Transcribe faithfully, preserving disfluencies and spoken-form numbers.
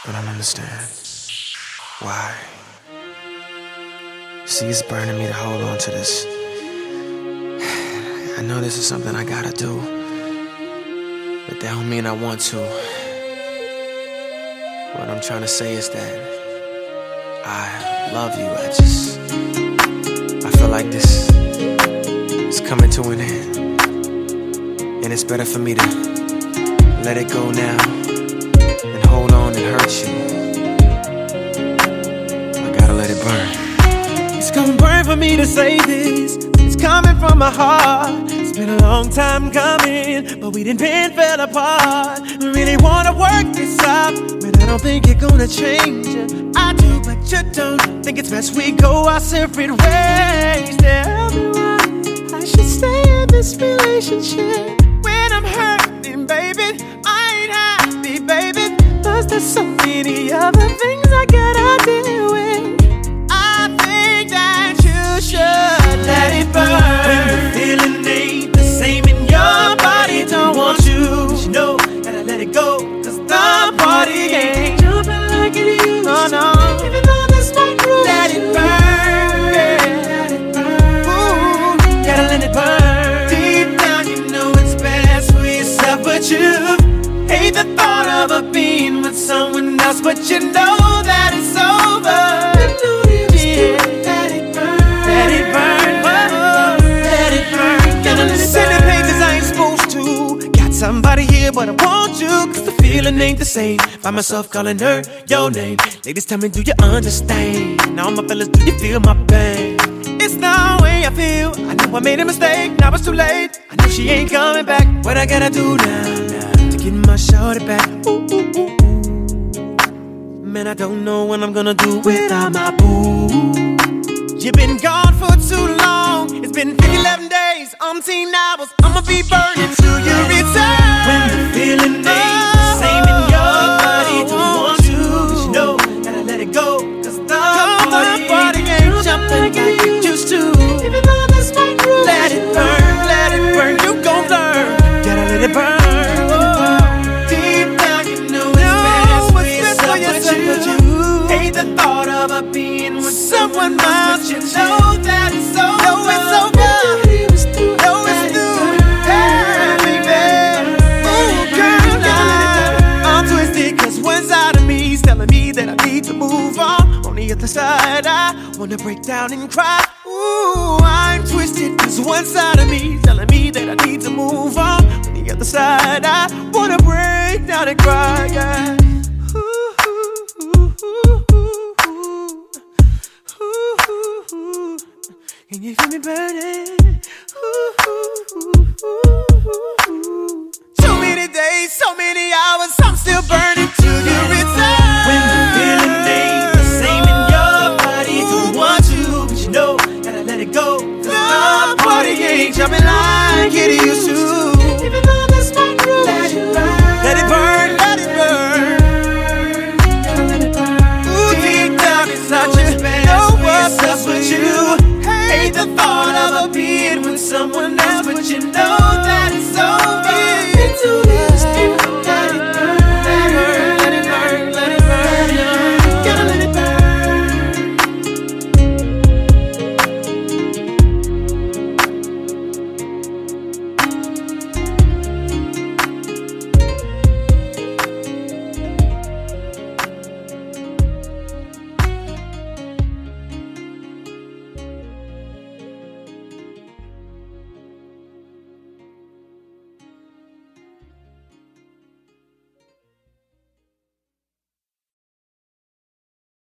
but I don't understand why. See, it's burning me to hold on to this. I know this is something I gotta do, but that don't mean I want to. What I'm trying to say is that I love you. I just, I feel like this is coming to an end, and it's better for me to let it go now and hold on and hurt you. I gotta let it burn. It's gonna burn for me to say this. It's coming from my heart. It's been a long time coming, but we didn't been fell apart. I really wanna work this out, but I don't think you're gonna change it. I do, but you don't. Think it's best we go our separate ways. Tell me why I should stay in this relationship when I'm hurting, baby. I ain't happy, baby. Plus there's so many other things I gotta deal with. I think that you should let it burn. When the feeling ain't the same in your body, don't want you. But you know, gotta let it go, cause the party ain't jumping like it used to. Oh no, even though that's my rule. Let it burn, let it burn. Ooh, gotta let it burn. Deep down you know it's best for yourself, but you hate the thought of a being with someone else, but you know that it's over. Yeah. Let it burn, let it burn, oh, let it burn. Gotta let it send the pain cause I ain't supposed to. Got somebody here but I want you, cause the feeling ain't the same. Find myself calling her your name. Ladies tell me, do you understand? Now my fellas, do you feel my pain? It's the way I feel. I know I made a mistake, now it's too late. I know she ain't coming back. What I gotta do now, now to get my shorty back? Ooh, ooh, ooh, ooh. Man, I don't know what I'm gonna do without my boo. You've been gone for too long. It's been eleven days, umpteen hours. I'ma be burning till you return. When the feeling ain't the same in your body, don't want you, but you know, gotta let it go, cause the party, party ain't jumping like it used to. Even though that's my rule. Let it burn, let it burn, you gon' learn. Gotta let it burn. Deep down you know it's best for yourself, but you hate the thought of a being with someone else, but you know that it's over. Know it's over. Know it's through. Hey, baby. Ooh, girl, now I'm twisted cause one side of me is telling me that I need to move on. On the other side, I wanna break down and cry. Ooh, I'm twisted cause one side of me is telling me that I need to move on. On the other side, I wanna break down and cry.